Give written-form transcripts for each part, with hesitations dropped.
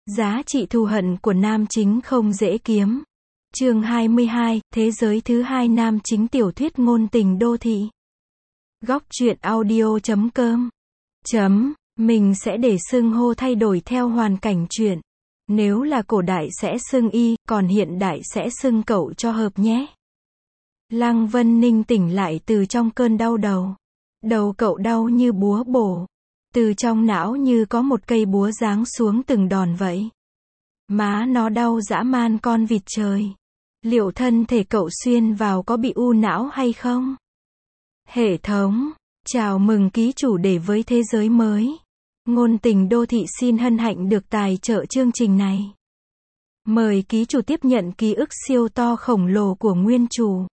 Giá trị thù hận của nam chính không dễ kiếm. Chương 22, thế giới thứ hai nam chính tiểu thuyết ngôn tình đô thị. Góc truyện audio.com. Mình sẽ để xưng hô thay đổi theo hoàn cảnh truyện. Nếu là cổ đại sẽ xưng y, còn hiện đại sẽ xưng cậu cho hợp nhé. Lăng Vân Ninh tỉnh lại từ trong cơn đau đầu. Đầu cậu đau như búa bổ. Từ trong não như có một cây búa giáng xuống từng đòn vậy. Má nó đau dã man con vịt trời. Liệu thân thể cậu xuyên vào có bị u não hay không? Hệ thống, chào mừng ký chủ đến với thế giới mới. Ngôn tình đô thị xin hân hạnh được tài trợ chương trình này. Mời ký chủ tiếp nhận ký ức siêu to khổng lồ của nguyên chủ.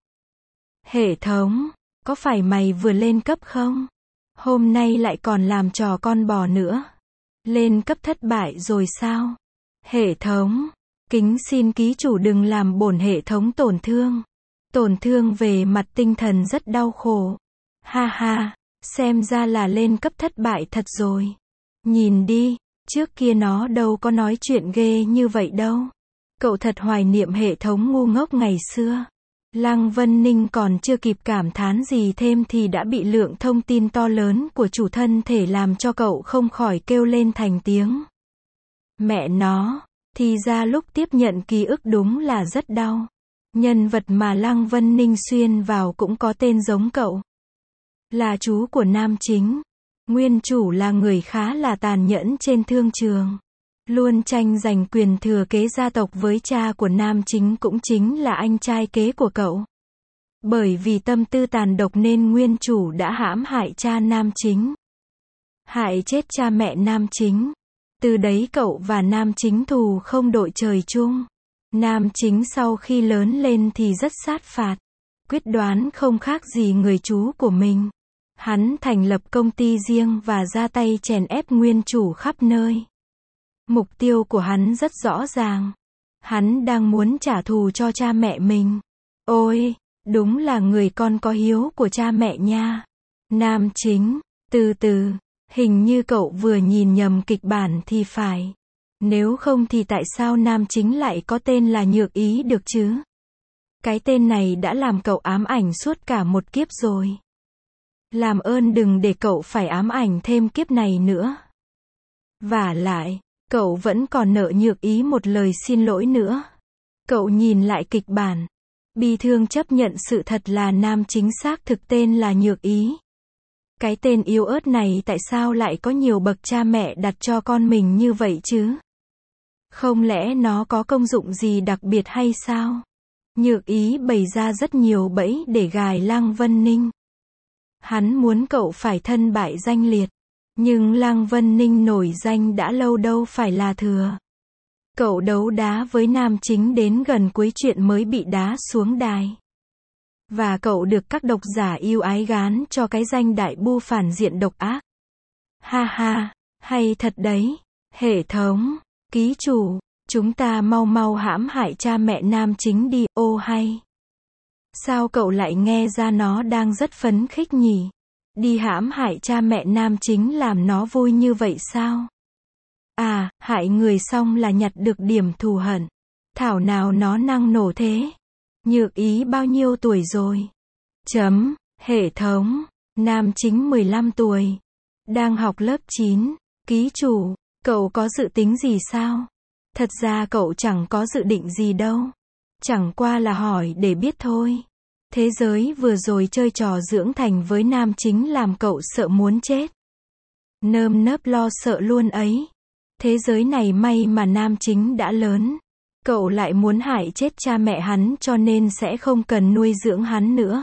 Hệ thống, có phải mày vừa lên cấp không? Hôm nay lại còn làm trò con bò nữa. Lên cấp thất bại rồi sao? Hệ thống, kính xin ký chủ đừng làm bổn hệ thống tổn thương. Tổn thương về mặt tinh thần rất đau khổ. Ha ha, xem ra là lên cấp thất bại thật rồi. Nhìn đi, trước kia nó đâu có nói chuyện ghê như vậy đâu. Cậu thật hoài niệm hệ thống ngu ngốc ngày xưa. Lăng Vân Ninh còn chưa kịp cảm thán gì thêm thì đã bị lượng thông tin to lớn của chủ thân thể làm cho cậu không khỏi kêu lên thành tiếng. Mẹ nó, thì ra lúc tiếp nhận ký ức đúng là rất đau. Nhân vật mà Lăng Vân Ninh xuyên vào cũng có tên giống cậu. Là chú của nam chính. Nguyên chủ là người khá là tàn nhẫn trên thương trường. Luôn tranh giành quyền thừa kế gia tộc với cha của nam chính cũng chính là anh trai kế của cậu. Bởi vì tâm tư tàn độc nên nguyên chủ đã hãm hại cha nam chính. Hại chết cha mẹ nam chính. Từ đấy cậu và nam chính thù không đội trời chung. Nam chính sau khi lớn lên thì rất sát phạt. Quyết đoán không khác gì người chú của mình. Hắn thành lập công ty riêng và ra tay chèn ép nguyên chủ khắp nơi. Mục tiêu của hắn rất rõ ràng. Hắn đang muốn trả thù cho cha mẹ mình. Ôi, đúng là người con có hiếu của cha mẹ nha. Nam chính, từ từ, hình như cậu vừa nhìn nhầm kịch bản thì phải. Nếu không thì tại sao nam chính lại có tên là Nhược Ý được chứ? Cái tên này đã làm cậu ám ảnh suốt cả một kiếp rồi. Làm ơn đừng để cậu phải ám ảnh thêm kiếp này nữa. Vả lại, cậu vẫn còn nợ Nhược Ý một lời xin lỗi nữa. Cậu nhìn lại kịch bản. Bi thương chấp nhận sự thật là nam chính xác thực tên là Nhược Ý. Cái tên yếu ớt này tại sao lại có nhiều bậc cha mẹ đặt cho con mình như vậy chứ? Không lẽ nó có công dụng gì đặc biệt hay sao? Nhược Ý bày ra rất nhiều bẫy để gài Lăng Vân Ninh. Hắn muốn cậu phải thân bại danh liệt. Nhưng Lăng Vân Ninh nổi danh đã lâu đâu phải là thừa. Cậu đấu đá với nam chính đến gần cuối chuyện mới bị đá xuống đài. Và cậu được các độc giả yêu ái gán cho cái danh đại bu phản diện độc ác. Ha ha, hay thật đấy. Hệ thống, ký chủ, chúng ta mau mau hãm hại cha mẹ nam chính đi, ô hay. Sao cậu lại nghe ra nó đang rất phấn khích nhỉ? Đi hãm hại cha mẹ nam chính làm nó vui như vậy sao? À, hại người xong là nhặt được điểm thù hận. Thảo nào nó năng nổ thế. Nhược Ý bao nhiêu tuổi rồi? Hệ thống, nam chính 15 tuổi. Đang học lớp 9. Ký chủ, cậu có dự tính gì sao? Thật ra cậu chẳng có dự định gì đâu. Chẳng qua là hỏi để biết thôi. Thế giới vừa rồi chơi trò dưỡng thành với nam chính làm cậu sợ muốn chết. Nơm nớp lo sợ luôn ấy. Thế giới này may mà nam chính đã lớn. Cậu lại muốn hại chết cha mẹ hắn cho nên sẽ không cần nuôi dưỡng hắn nữa.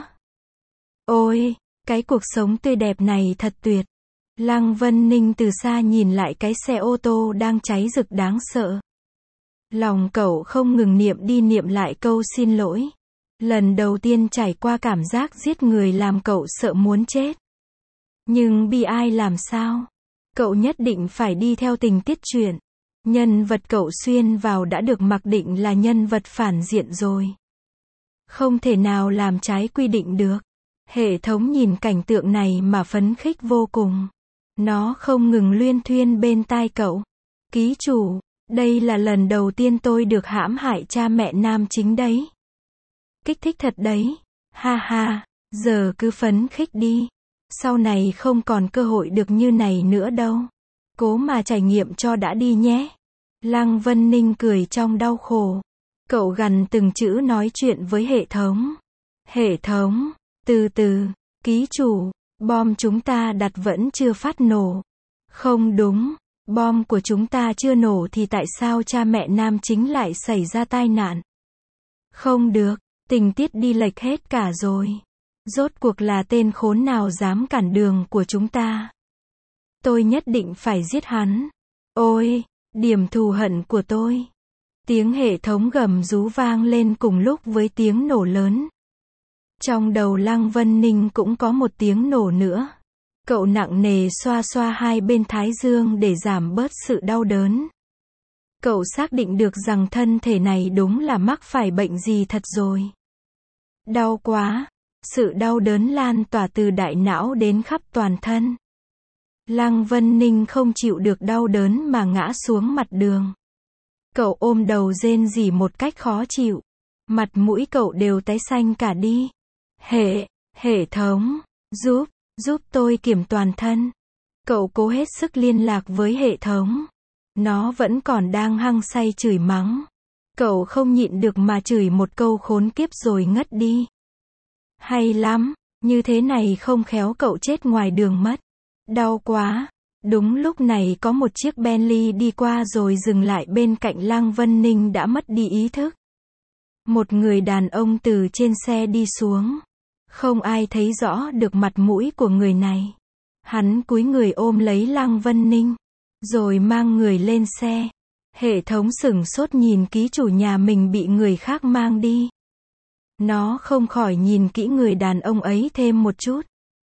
Ôi, cái cuộc sống tươi đẹp này thật tuyệt. Lăng Vân Ninh từ xa nhìn lại cái xe ô tô đang cháy rực đáng sợ. Lòng cậu không ngừng niệm đi niệm lại câu xin lỗi. Lần đầu tiên trải qua cảm giác giết người làm cậu sợ muốn chết. Nhưng bi ai làm sao? Cậu nhất định phải đi theo tình tiết truyện. Nhân vật cậu xuyên vào đã được mặc định là nhân vật phản diện rồi. Không thể nào làm trái quy định được. Hệ thống nhìn cảnh tượng này mà phấn khích vô cùng. Nó không ngừng luyên thuyên bên tai cậu. Ký chủ, Đây là lần đầu tiên tôi được hãm hại cha mẹ nam chính đấy. Kích thích thật đấy. Ha ha, giờ cứ phấn khích đi. Sau này không còn cơ hội được như này nữa đâu. Cố mà trải nghiệm cho đã đi nhé. Lăng Vân Ninh cười trong đau khổ. Cậu gằn từng chữ nói chuyện với hệ thống. Hệ thống, từ từ, ký chủ, bom chúng ta đặt vẫn chưa phát nổ. Không đúng, bom của chúng ta chưa nổ thì tại sao cha mẹ nam chính lại xảy ra tai nạn? Không được, tình tiết đi lệch hết cả rồi. Rốt cuộc là tên khốn nào dám cản đường của chúng ta? Tôi nhất định phải giết hắn. Ôi, điểm thù hận của tôi. Tiếng hệ thống gầm rú vang lên cùng lúc với tiếng nổ lớn. Trong đầu Lăng Vân Ninh cũng có một tiếng nổ nữa. Cậu nặng nề xoa xoa hai bên thái dương để giảm bớt sự đau đớn. Cậu xác định được rằng thân thể này đúng là mắc phải bệnh gì thật rồi. Đau quá. Sự đau đớn lan tỏa từ đại não đến khắp toàn thân. Lăng Vân Ninh không chịu được đau đớn mà ngã xuống mặt đường. Cậu ôm đầu rên rỉ một cách khó chịu. Mặt mũi cậu đều tái xanh cả đi. Hệ thống, giúp tôi kiểm toàn thân. Cậu cố hết sức liên lạc với hệ thống. Nó vẫn còn đang hăng say chửi mắng. Cậu không nhịn được mà chửi một câu khốn kiếp rồi ngất đi. Hay lắm, như thế này không khéo cậu chết ngoài đường mất. Đau quá. Đúng lúc này có một chiếc Bentley đi qua rồi dừng lại bên cạnh Lăng Vân Ninh đã mất đi ý thức. Một người đàn ông từ trên xe đi xuống. Không ai thấy rõ được mặt mũi của người này. Hắn cúi người ôm lấy Lăng Vân Ninh, rồi mang người lên xe. Hệ thống sửng sốt nhìn ký chủ nhà mình bị người khác mang đi. Nó không khỏi nhìn kỹ người đàn ông ấy thêm một chút.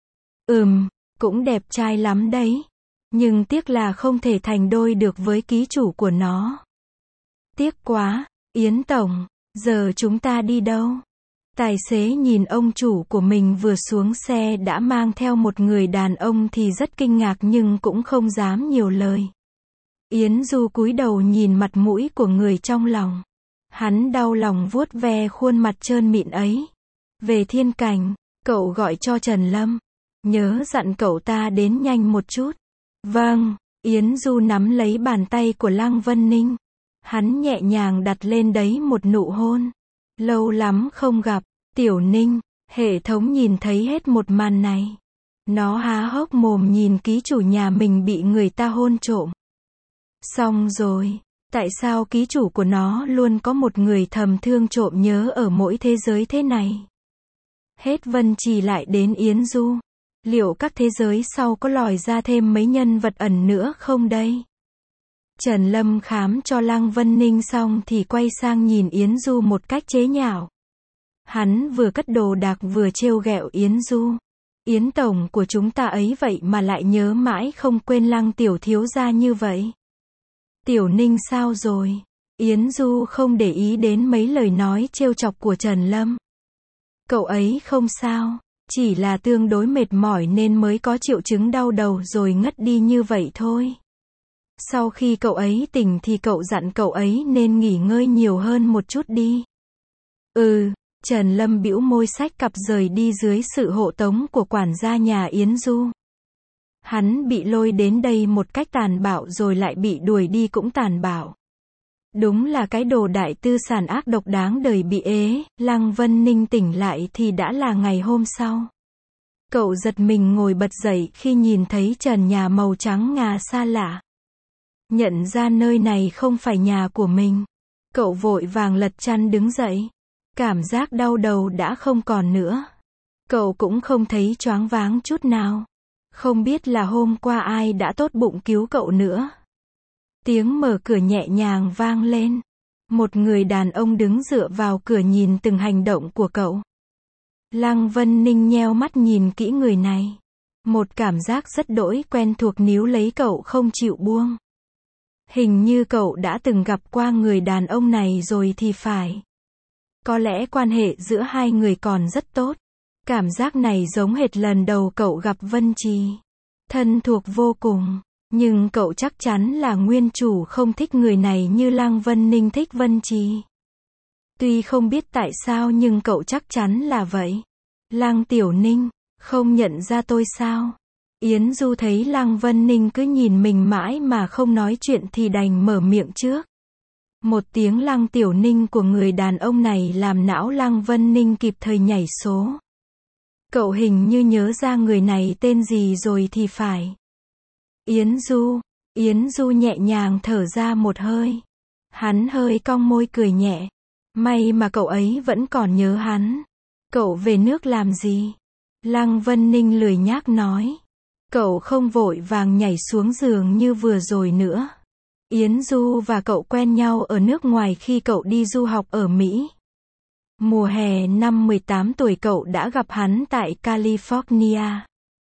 Cũng đẹp trai lắm đấy. Nhưng tiếc là không thể thành đôi được với ký chủ của nó. Tiếc quá, Yến Tổng, giờ chúng ta đi đâu? Tài xế nhìn ông chủ của mình vừa xuống xe đã mang theo một người đàn ông thì rất kinh ngạc nhưng cũng không dám nhiều lời. Yến Du cúi đầu nhìn mặt mũi của người trong lòng. Hắn đau lòng vuốt ve khuôn mặt trơn mịn ấy. Về Thiên Cảnh, cậu gọi cho Trần Lâm. Nhớ dặn cậu ta đến nhanh một chút. Vâng, Yến Du nắm lấy bàn tay của Lăng Vân Ninh. Hắn nhẹ nhàng đặt lên đấy một nụ hôn. Lâu lắm không gặp, Tiểu Ninh. Hệ thống nhìn thấy hết một màn này. Nó há hốc mồm nhìn ký chủ nhà mình bị người ta hôn trộm. Xong rồi, tại sao ký chủ của nó luôn có một người thầm thương trộm nhớ ở mỗi thế giới thế này? Hết Vân Trì lại đến Yến Du. Liệu các thế giới sau có lòi ra thêm mấy nhân vật ẩn nữa không đây? Trần Lâm khám cho Lăng Vân Ninh xong thì quay sang nhìn Yến Du một cách chế nhạo. Hắn vừa cất đồ đạc vừa trêu ghẹo Yến Du. Yến Tổng của chúng ta ấy vậy mà lại nhớ mãi không quên Lăng tiểu thiếu gia như vậy. Tiểu Ninh sao rồi? Yến Du không để ý đến mấy lời nói trêu chọc của Trần Lâm. Cậu ấy không sao, chỉ là tương đối mệt mỏi nên mới có triệu chứng đau đầu rồi ngất đi như vậy thôi. Sau khi cậu ấy tỉnh thì cậu dặn cậu ấy nên nghỉ ngơi nhiều hơn một chút đi. Trần Lâm bĩu môi xách cặp rời đi dưới sự hộ tống của quản gia nhà Yến Du. Hắn bị lôi đến đây một cách tàn bạo rồi lại bị đuổi đi cũng tàn bạo. Đúng là cái đồ đại tư sản ác độc đáng đời bị ế. Lăng Vân Ninh tỉnh lại thì đã là ngày hôm sau. Cậu giật mình ngồi bật dậy khi nhìn thấy trần nhà màu trắng ngà xa lạ. Nhận ra nơi này không phải nhà của mình. Cậu vội vàng lật chăn đứng dậy. Cảm giác đau đầu đã không còn nữa. Cậu cũng không thấy choáng váng chút nào. Không biết là hôm qua ai đã tốt bụng cứu cậu nữa. Tiếng mở cửa nhẹ nhàng vang lên. Một người đàn ông đứng dựa vào cửa nhìn từng hành động của cậu. Lăng Vân Ninh nheo mắt nhìn kỹ người này. Một cảm giác rất đỗi quen thuộc níu lấy cậu không chịu buông. Hình như cậu đã từng gặp qua người đàn ông này rồi thì phải. Có lẽ quan hệ giữa hai người còn rất tốt. Cảm giác này giống hệt lần đầu cậu gặp Vân Trì. Thân thuộc vô cùng. Nhưng cậu chắc chắn là nguyên chủ không thích người này như Lăng Vân Ninh thích Vân Trì. Tuy không biết tại sao nhưng cậu chắc chắn là vậy. Lăng Tiểu Ninh, không nhận ra tôi sao? Yến Du thấy Lăng Vân Ninh cứ nhìn mình mãi mà không nói chuyện thì đành mở miệng trước. Một tiếng Lăng Tiểu Ninh của người đàn ông này làm não Lăng Vân Ninh kịp thời nhảy số. Cậu hình như nhớ ra người này tên gì rồi thì phải. Yến Du nhẹ nhàng thở ra một hơi. Hắn hơi cong môi cười nhẹ. May mà cậu ấy vẫn còn nhớ hắn. Cậu về nước làm gì? Lăng Vân Ninh lười nhác nói. Cậu không vội vàng nhảy xuống giường như vừa rồi nữa. Yến Du và cậu quen nhau ở nước ngoài khi cậu đi du học ở Mỹ. Mùa hè năm 18 tuổi cậu đã gặp hắn tại California.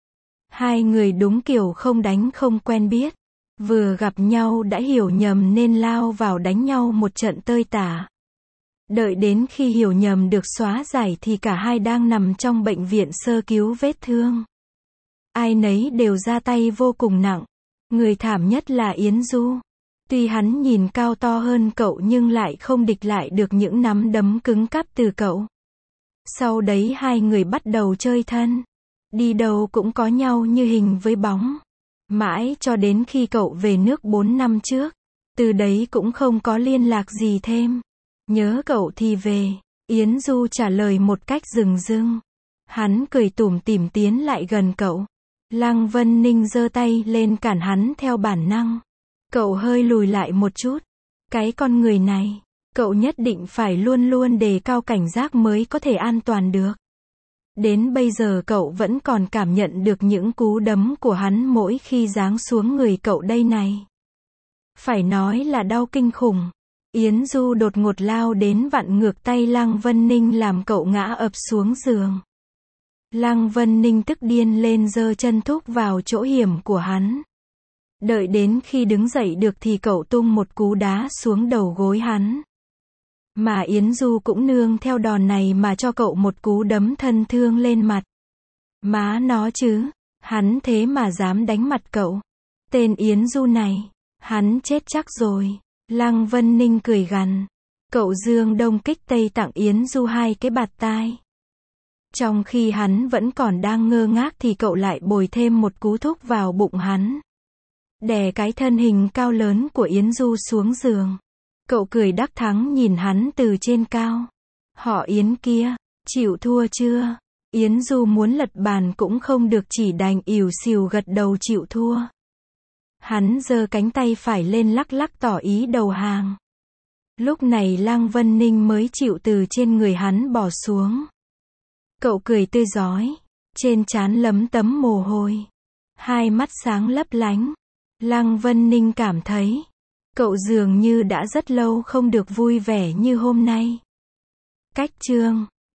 Hai người đúng kiểu không đánh không quen biết. Vừa gặp nhau đã hiểu nhầm nên lao vào đánh nhau một trận tơi tả. Đợi đến khi hiểu nhầm được xóa giải thì cả hai đang nằm trong bệnh viện sơ cứu vết thương. Ai nấy đều ra tay vô cùng nặng. Người thảm nhất là Yến Du. Tuy hắn nhìn cao to hơn cậu nhưng lại không địch lại được những nắm đấm cứng cáp từ cậu. Sau đấy hai người bắt đầu chơi thân. Đi đâu cũng có nhau như hình với bóng. Mãi cho đến khi cậu về nước 4 năm trước. Từ đấy cũng không có liên lạc gì thêm. Nhớ cậu thì về. Yến Du trả lời một cách rừng rưng. Hắn cười tủm tỉm tiến lại gần cậu. Lăng Vân Ninh giơ tay lên cản hắn theo bản năng. Cậu hơi lùi lại một chút. Cái con người này, cậu nhất định phải luôn luôn đề cao cảnh giác mới có thể an toàn được. Đến bây giờ cậu vẫn còn cảm nhận được những cú đấm của hắn mỗi khi giáng xuống người cậu đây này. Phải nói là đau kinh khủng. Yến Du đột ngột lao đến vặn ngược tay Lăng Vân Ninh làm cậu ngã ập xuống giường. Lăng Vân Ninh tức điên lên giơ chân thúc vào chỗ hiểm của hắn. Đợi đến khi đứng dậy được thì cậu tung một cú đá xuống đầu gối hắn. Mà Yến Du cũng nương theo đòn này mà cho cậu một cú đấm thân thương lên mặt. Má nó chứ, hắn thế mà dám đánh mặt cậu. Tên Yến Du này, hắn chết chắc rồi. Lăng Vân Ninh cười gằn. Cậu dương đông kích tây tặng Yến Du 2 cái bạt tai. Trong khi hắn vẫn còn đang ngơ ngác thì cậu lại bồi thêm một cú thúc vào bụng hắn. Đè cái thân hình cao lớn của Yến Du xuống giường. Cậu cười đắc thắng nhìn hắn từ trên cao. Họ Yến kia, chịu thua chưa? Yến Du muốn lật bàn cũng không được chỉ đành ỉu xìu gật đầu chịu thua. Hắn giơ cánh tay phải lên lắc lắc tỏ ý đầu hàng. Lúc này Lăng Vân Ninh mới chịu từ trên người hắn bỏ xuống. Cậu cười tươi rói. Trên trán lấm tấm mồ hôi. Hai mắt sáng lấp lánh. Lăng Vân Ninh cảm thấy. Cậu dường như đã rất lâu không được vui vẻ như hôm nay. Cách chương